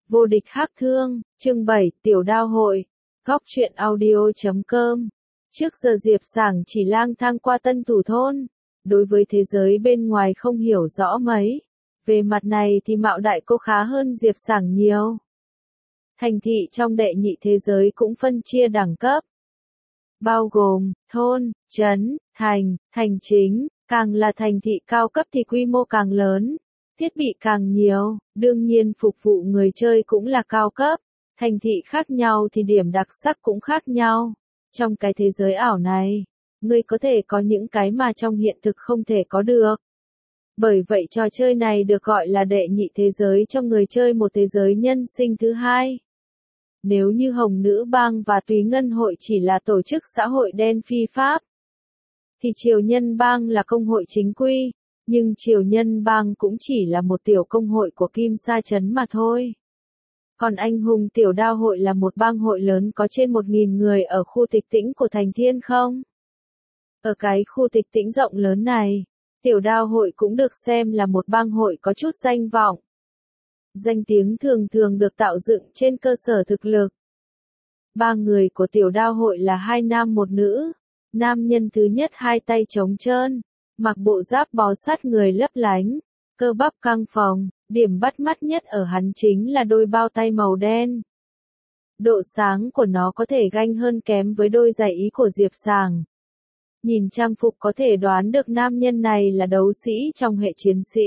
Vô địch hắc thương, chương 7, tiểu đao hội, góc truyện audio.com. Trước giờ Diệp Sảng chỉ lang thang qua Tân Thủ thôn, đối với thế giới bên ngoài không hiểu rõ mấy. Về mặt này thì Mạo Đại Cô khá hơn Diệp Sảng nhiều. Thành thị trong đệ nhị thế giới cũng phân chia đẳng cấp, bao gồm thôn, trấn, thành chính, càng là thành thị cao cấp thì quy mô càng lớn, thiết bị càng nhiều, đương nhiên phục vụ người chơi cũng là cao cấp. Thành thị khác nhau thì điểm đặc sắc cũng khác nhau. Trong cái thế giới ảo này, ngươi có thể có những cái mà trong hiện thực không thể có được. Bởi vậy trò chơi này được gọi là đệ nhị thế giới cho người chơi một thế giới nhân sinh thứ hai. Nếu như Hồng Nữ Bang và Túy Ngân Hội chỉ là tổ chức xã hội đen phi pháp, thì Triều Nhân Bang là công hội chính quy, nhưng Triều Nhân Bang cũng chỉ là một tiểu công hội của Kim Sa Trấn mà thôi. Còn Anh Hùng Tiểu Đao Hội là một bang hội lớn có trên 1.000 người ở khu Tịch Tĩnh của thành Thiên Không. Ở cái khu Tịch Tĩnh rộng lớn này, Tiểu Đao Hội cũng được xem là một bang hội có chút danh vọng. Danh tiếng thường thường được tạo dựng trên cơ sở thực lực. Ba người của Tiểu Đao Hội là 2 nam 1 nữ. Nam nhân thứ nhất 2 tay trống trơn, mặc bộ giáp bó sát người lấp lánh, cơ bắp căng phồng, điểm bắt mắt nhất ở hắn chính là đôi bao tay màu đen. Độ sáng của nó có thể ganh hơn kém với đôi giày ý của Diệp Sảng. Nhìn trang phục có thể đoán được nam nhân này là đấu sĩ trong hệ chiến sĩ.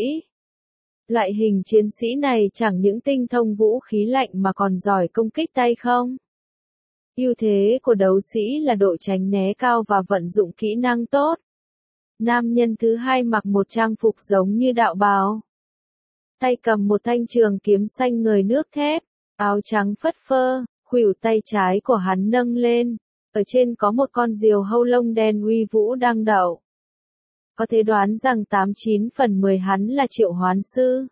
Loại hình chiến sĩ này chẳng những tinh thông vũ khí lạnh mà còn giỏi công kích tay không. Ưu thế của đấu sĩ là độ tránh né cao và vận dụng kỹ năng tốt. Nam nhân thứ hai mặc một trang phục giống như đạo bào. Tay cầm một thanh trường kiếm xanh ngời nước thép, áo trắng phất phơ, khuỷu tay trái của hắn nâng lên. Ở trên có một con diều hâu lông đen uy vũ đang đậu. Có thể đoán rằng 89 phần 10 hắn là triệu hoán sư.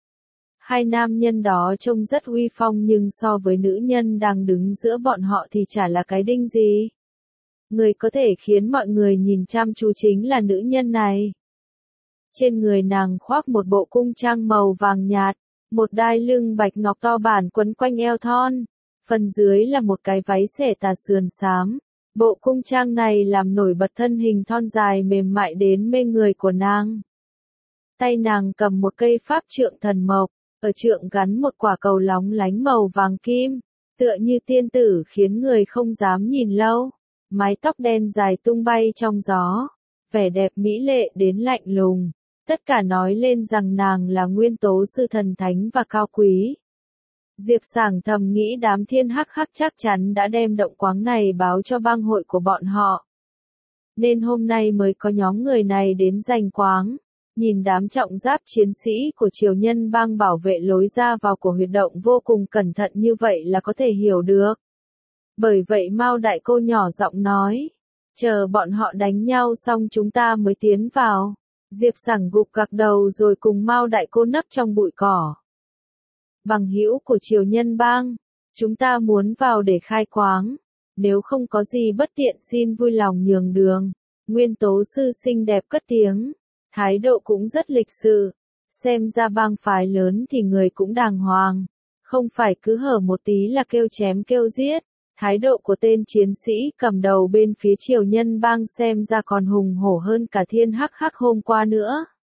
Hai nam nhân đó trông rất uy phong nhưng so với nữ nhân đang đứng giữa bọn họ thì chả là cái đinh gì. Người có thể khiến mọi người nhìn chăm chú chính là nữ nhân này. Trên người nàng khoác một bộ cung trang màu vàng nhạt, một đai lưng bạch ngọc to bản quấn quanh eo thon, phần dưới là một cái váy xẻ tà sườn xám. Bộ cung trang này làm nổi bật thân hình thon dài mềm mại đến mê người của nàng. Tay nàng cầm một cây pháp trượng thần mộc, ở trượng gắn một quả cầu lóng lánh màu vàng kim, tựa như tiên tử khiến người không dám nhìn lâu. Mái tóc đen dài tung bay trong gió, vẻ đẹp mỹ lệ đến lạnh lùng, tất cả nói lên rằng nàng là nguyên tố sư thần thánh và cao quý. Diệp Sảng thầm nghĩ đám thiên hắc hắc chắc chắn đã đem động quáng này báo cho bang hội của bọn họ. Nên hôm nay mới có nhóm người này đến giành quáng. Nhìn đám trọng giáp chiến sĩ của Triều Nhân Bang bảo vệ lối ra vào của huyệt động vô cùng cẩn thận như vậy là có thể hiểu được. Bởi vậy Mao Đại Cô nhỏ giọng nói, chờ bọn họ đánh nhau xong chúng ta mới tiến vào. Diệp Sảng gục gặc đầu rồi cùng Mao Đại Cô nấp trong bụi cỏ. Bằng hữu của Triều Nhân Bang, chúng ta muốn vào để khai quáng. Nếu không có gì bất tiện xin vui lòng nhường đường. Nguyên tố sư xinh đẹp cất tiếng. Thái độ cũng rất lịch sự. Xem ra bang phái lớn thì người cũng đàng hoàng. Không phải cứ hở một tí là kêu chém kêu giết. Thái độ của tên chiến sĩ cầm đầu bên phía Triều Nhân Bang xem ra còn hùng hổ hơn cả thiên hắc hắc hôm qua nữa.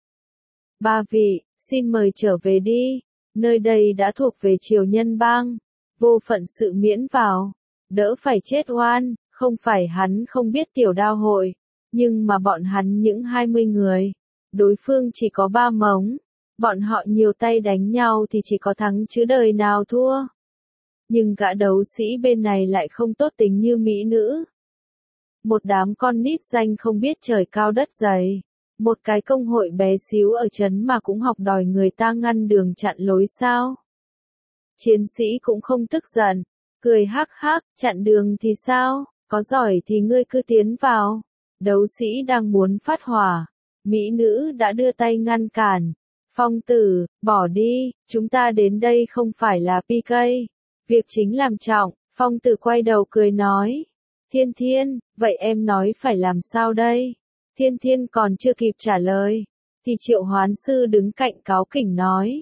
Ba vị, xin mời trở về đi. Nơi đây đã thuộc về Triều Nhân Bang. Vô phận sự miễn vào. Đỡ phải chết oan. Không phải hắn không biết Tiểu Đao Hội. Nhưng mà bọn hắn những 20 người. Đối phương chỉ có 3 mống. Bọn họ nhiều tay đánh nhau thì chỉ có thắng chứ đời nào thua. Nhưng gã đấu sĩ bên này lại không tốt tính như mỹ nữ. Một đám con nít danh không biết trời cao đất dày. Một cái công hội bé xíu ở trấn mà cũng học đòi người ta ngăn đường chặn lối sao. Chiến sĩ cũng không tức giận. Cười hắc hắc, chặn đường thì sao, có giỏi thì ngươi cứ tiến vào. Đấu sĩ đang muốn phát hỏa. Mỹ nữ đã đưa tay ngăn cản. Phong tử, bỏ đi, chúng ta đến đây không phải là PK. Việc chính làm trọng, Phong tử quay đầu cười nói. Thiên Thiên, vậy em nói phải làm sao đây? Thiên Thiên còn chưa kịp trả lời. Thì triệu hoán sư đứng cạnh cáu kỉnh nói.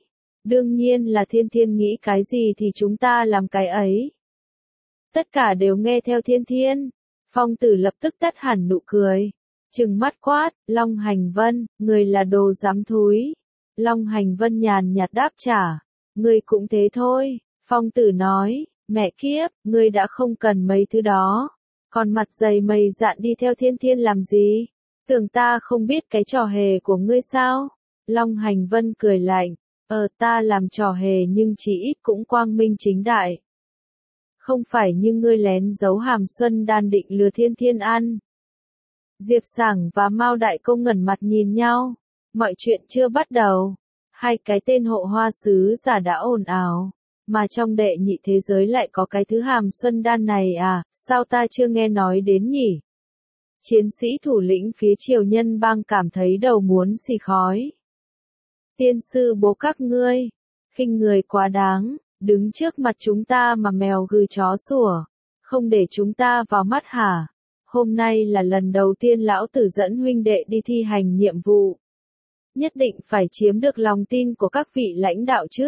Đương nhiên là Thiên Thiên nghĩ cái gì thì chúng ta làm cái ấy. Tất cả đều nghe theo Thiên Thiên. Phong Tử lập tức tắt hẳn nụ cười. Trừng mắt quát, Long Hành Vân, người là đồ dám thúi. Long Hành Vân nhàn nhạt đáp trả, người cũng thế thôi. Phong Tử nói, mẹ kiếp, người đã không cần mấy thứ đó. Còn mặt dày mày dạn đi theo Thiên Thiên làm gì? Tưởng ta không biết cái trò hề của ngươi sao? Long Hành Vân cười lạnh, ta làm trò hề nhưng chỉ ít cũng quang minh chính đại. Không phải như ngươi lén giấu hàm xuân đan định lừa Thiên Thiên ăn. Diệp Sảng và Mao Đại Công ngẩn mặt nhìn nhau. Mọi chuyện chưa bắt đầu. Hai cái tên hộ hoa sứ giả đã ồn ào. Mà trong đệ nhị thế giới lại có cái thứ hàm xuân đan này à, sao ta chưa nghe nói đến nhỉ? Chiến sĩ thủ lĩnh phía Triều Nhân Bang cảm thấy đầu muốn xì khói. Tiên sư bố các ngươi, khinh người quá đáng, đứng trước mặt chúng ta mà mèo gừ chó sủa, không để chúng ta vào mắt hả? Hôm nay là lần đầu tiên lão tử dẫn huynh đệ đi thi hành nhiệm vụ. Nhất định phải chiếm được lòng tin của các vị lãnh đạo chứ.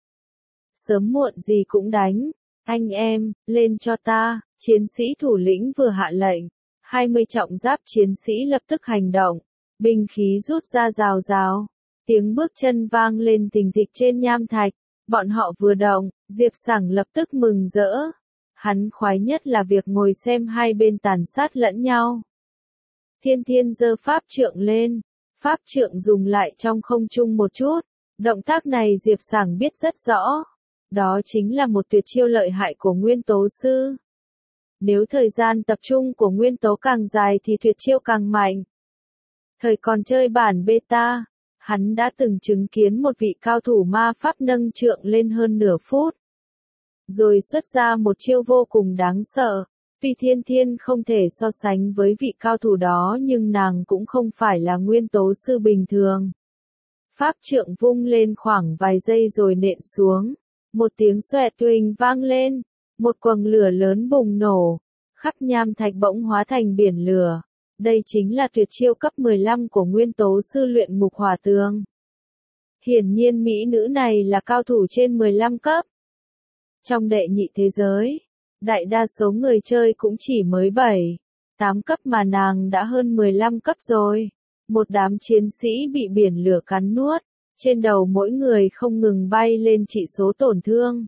Sớm muộn gì cũng đánh. Anh em, lên cho ta, chiến sĩ thủ lĩnh vừa hạ lệnh. 20 trọng giáp chiến sĩ lập tức hành động. Binh khí rút ra rào rào. Tiếng bước chân vang lên thình thịch trên nham thạch. Bọn họ vừa động, Diệp Sảng lập tức mừng rỡ. Hắn khoái nhất là việc ngồi xem hai bên tàn sát lẫn nhau. Thiên Thiên giơ pháp trượng lên. Pháp trượng dùng lại trong không trung một chút. Động tác này Diệp Sảng biết rất rõ. Đó chính là một tuyệt chiêu lợi hại của Nguyên Tố Sư. Nếu thời gian tập trung của Nguyên Tố càng dài thì tuyệt chiêu càng mạnh. Thời còn chơi bản beta, hắn đã từng chứng kiến một vị cao thủ ma pháp nâng trượng lên hơn nửa phút. Rồi xuất ra một chiêu vô cùng đáng sợ. Vì Thiên Thiên không thể so sánh với vị cao thủ đó nhưng nàng cũng không phải là Nguyên Tố Sư bình thường. Pháp trượng vung lên khoảng vài giây rồi nện xuống. Một tiếng xoẹt tuỳnh vang lên. Một quầng lửa lớn bùng nổ. Khắp nham thạch bỗng hóa thành biển lửa. Đây chính là tuyệt chiêu cấp 15 của Nguyên Tố Sư luyện ngục hỏa tường. Hiển nhiên mỹ nữ này là cao thủ trên 15 cấp. Trong đệ nhị thế giới, đại đa số người chơi cũng chỉ mới 7, 8 cấp mà nàng đã hơn 15 cấp rồi. Một đám chiến sĩ bị biển lửa cắn nuốt, trên đầu mỗi người không ngừng bay lên chỉ số tổn thương.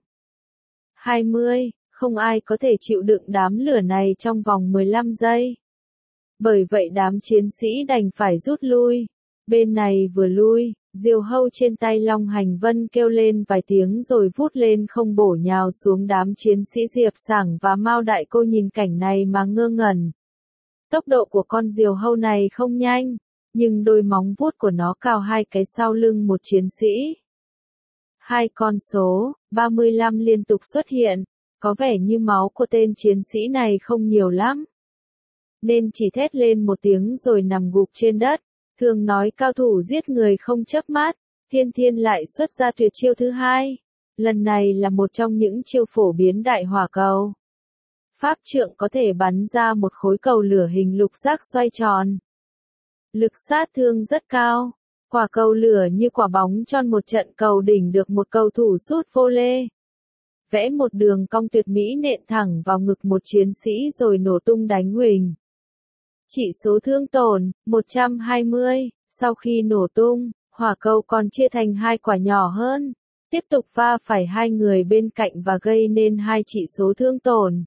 20, không ai có thể chịu đựng đám lửa này trong vòng 15 giây. Bởi vậy đám chiến sĩ đành phải rút lui. Bên này vừa lui, diều hâu trên tay Long Hành Vân kêu lên vài tiếng rồi vút lên không bổ nhào xuống đám chiến sĩ Diệp Sảng và Mao Đại Cô nhìn cảnh này mà ngơ ngẩn. Tốc độ của con diều hâu này không nhanh, nhưng đôi móng vuốt của nó cào hai cái sau lưng một chiến sĩ. Hai con số 35 liên tục xuất hiện, có vẻ như máu của tên chiến sĩ này không nhiều lắm. Nên chỉ thét lên một tiếng rồi nằm gục trên đất. Thường nói cao thủ giết người không chớp mắt, Thiên Thiên lại xuất ra tuyệt chiêu thứ hai. Lần này là một trong những chiêu phổ biến đại hỏa cầu. Pháp trượng có thể bắn ra một khối cầu lửa hình lục giác xoay tròn. Lực sát thương rất cao. Quả cầu lửa như quả bóng tròn một trận cầu đỉnh được một cầu thủ sút vô lê. Vẽ một đường cong tuyệt mỹ nện thẳng vào ngực một chiến sĩ rồi nổ tung đánh huỳnh. Chỉ số thương tổn, 120, sau khi nổ tung, hỏa cầu còn chia thành hai quả nhỏ hơn. Tiếp tục va phải hai người bên cạnh và gây nên hai chỉ số thương tổn.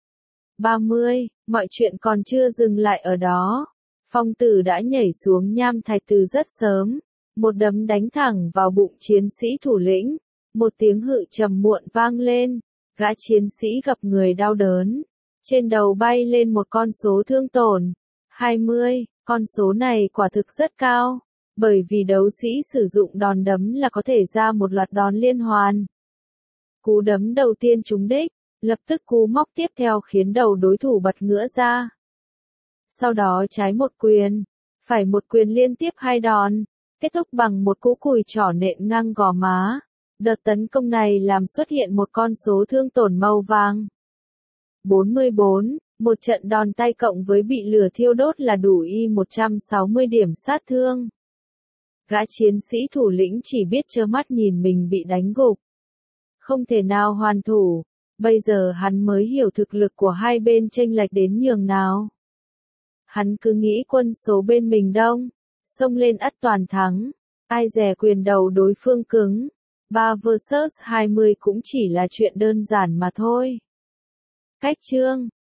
30, mọi chuyện còn chưa dừng lại ở đó. Phong Tử đã nhảy xuống nham thạch từ rất sớm. Một đấm đánh thẳng vào bụng chiến sĩ thủ lĩnh. Một tiếng hự trầm muộn vang lên. Gã chiến sĩ gặp người đau đớn. Trên đầu bay lên một con số thương tổn. 20, con số này quả thực rất cao, bởi vì đấu sĩ sử dụng đòn đấm là có thể ra một loạt đòn liên hoàn. Cú đấm đầu tiên trúng đích, lập tức cú móc tiếp theo khiến đầu đối thủ bật ngửa ra. Sau đó trái một quyền, phải một quyền liên tiếp hai đòn, kết thúc bằng một cú cùi trỏ nện ngang gò má. Đợt tấn công này làm xuất hiện một con số thương tổn màu vàng. 44. Một trận đòn tay cộng với bị lửa thiêu đốt là đủ y 160 điểm sát thương. Gã chiến sĩ thủ lĩnh chỉ biết trơ mắt nhìn mình bị đánh gục. Không thể nào hoàn thủ, bây giờ hắn mới hiểu thực lực của hai bên chênh lệch đến nhường nào. Hắn cứ nghĩ quân số bên mình đông, xông lên ắt toàn thắng, ai dè quyền đầu đối phương cứng. 3 vs 20 cũng chỉ là chuyện đơn giản mà thôi. Cách chương